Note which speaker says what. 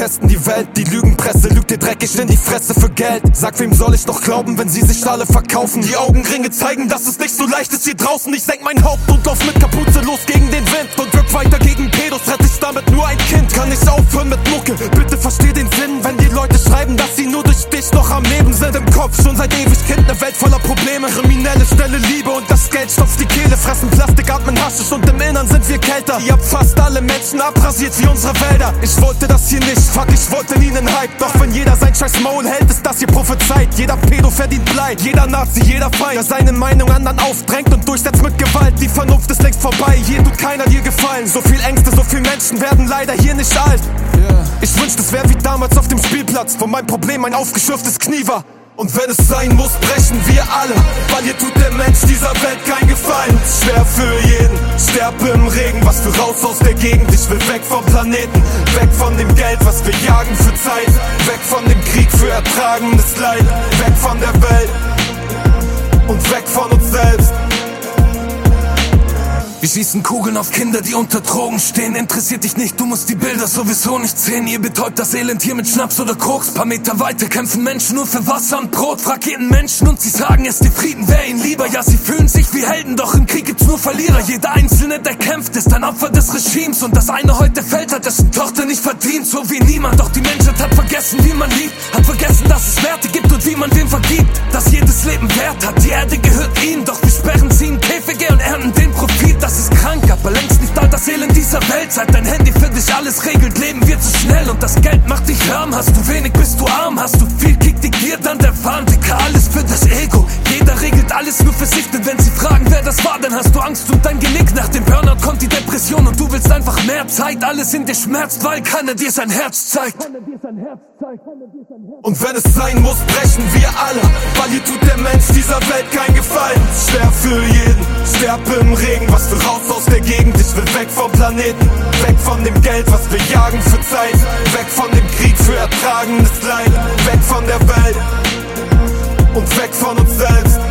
Speaker 1: besten die Welt. Die Lügenpresse lügt dir dreckig in die Fresse für Geld. Sag, wem soll ich noch glauben, wenn sie sich alle verkaufen? Die Augenringe zeigen, dass es nicht so leicht ist hier draußen. Ich senk mein Haupt und lauf mit Kapuze los gegen den Wind und wirk weiter gegen Pedos, rette ich damit nur ein Kind. Kann ich aufhören mit Mucke? Bitte versteh den Sinn, wenn die Leute schreiben, dass sie nur durch dich noch am Leben sind. Im Kopf schon seit ewig Kind, ne Welt voller Probleme. Kriminelle Stelle Liebe und das Geld stopft die Kehle. Fressen Plastik, atmen Haschisch und im Innern sind wir kälter. Ihr habt fast alle Menschen abrasiert wie unsere Wälder. Ich wollte das hier nicht, fuck, ich wollte nie nen Hype. Doch wenn jeder sein scheiß Maul hält, ist das hier prophezeit. Jeder Pedo verdient Leid, jeder Nazi, jeder Feind, der seine Meinung anderen aufdrängt und durchsetzt mit Gewalt. Die Vernunft ist längst vorbei, hier tut keiner dir gefallen. So viel Ängste, so viel Menschen werden leider hier nicht alt. Ich wünschte, es wäre wie damals auf dem Spielplatz, wo mein Problem ein aufgeschürftes Knie war. Und wenn es sein muss, brechen wir alle, weil hier tut der Mensch dieser Welt kein Gefallen. Schwer für jeden, sterbe im Regen, was für raus aus der Gegend. Ich will weg vom Planeten, weg von dem Geld, was wir jagen für Zeit. Weg von dem Krieg für ertragenes Leid, weg von der Welt und weg von uns selbst. Wir schießen Kugeln auf Kinder, die unter Drogen stehen. Interessiert dich nicht, du musst die Bilder sowieso nicht sehen. Ihr betäubt das Elend hier mit Schnaps oder Koks. Paar Meter weiter kämpfen Menschen nur für Wasser und Brot. Frag jeden Menschen und sie sagen es, die Frieden wäre ihnen lieber. Ja, sie fühlen sich wie Helden, doch im Krieg gibt's nur Verlierer. Jeder Einzelne, der kämpft, ist ein Opfer des Regimes. Und das eine heute fällt, hat dessen Tochter nicht verdient. So wie niemand, doch die Menschheit hat vergessen, wie man liebt. Hat vergessen, dass es Werte gibt und wie man wem vergibt. Dass jedes Leben Wert hat, die Erde gehört ihnen. Doch wir sperren sie in Käfige und ernten den Profit. Das ist krank, aber längst nicht all das Elend dieser Welt. Seit dein Handy für dich alles regelt, leben wir zu schnell. Und das Geld macht dich arm, hast du wenig, bist du arm. Hast du viel, kick dich dir dann der Wahn. Dicker, alles für das Ego, jeder regelt alles nur für sich. Denn wenn sie fragen, wer das war, dann hast du Angst und dein Genick. Nach dem Burnout kommt die Depression und du willst einfach mehr Zeit. Alles in dir schmerzt, weil keiner dir sein Herz zeigt. Und wenn es sein muss, brechen wir alle, weil hier tut der Mensch dieser Welt kein Gefallen. Schwer für jeden, sterbe im Regen, was für raus aus der Gegend. Ich will weg vom Planeten, weg von dem Geld, was wir jagen für Zeit. Weg von dem Krieg für ertragenes Leid, weg von der Welt und weg von uns selbst.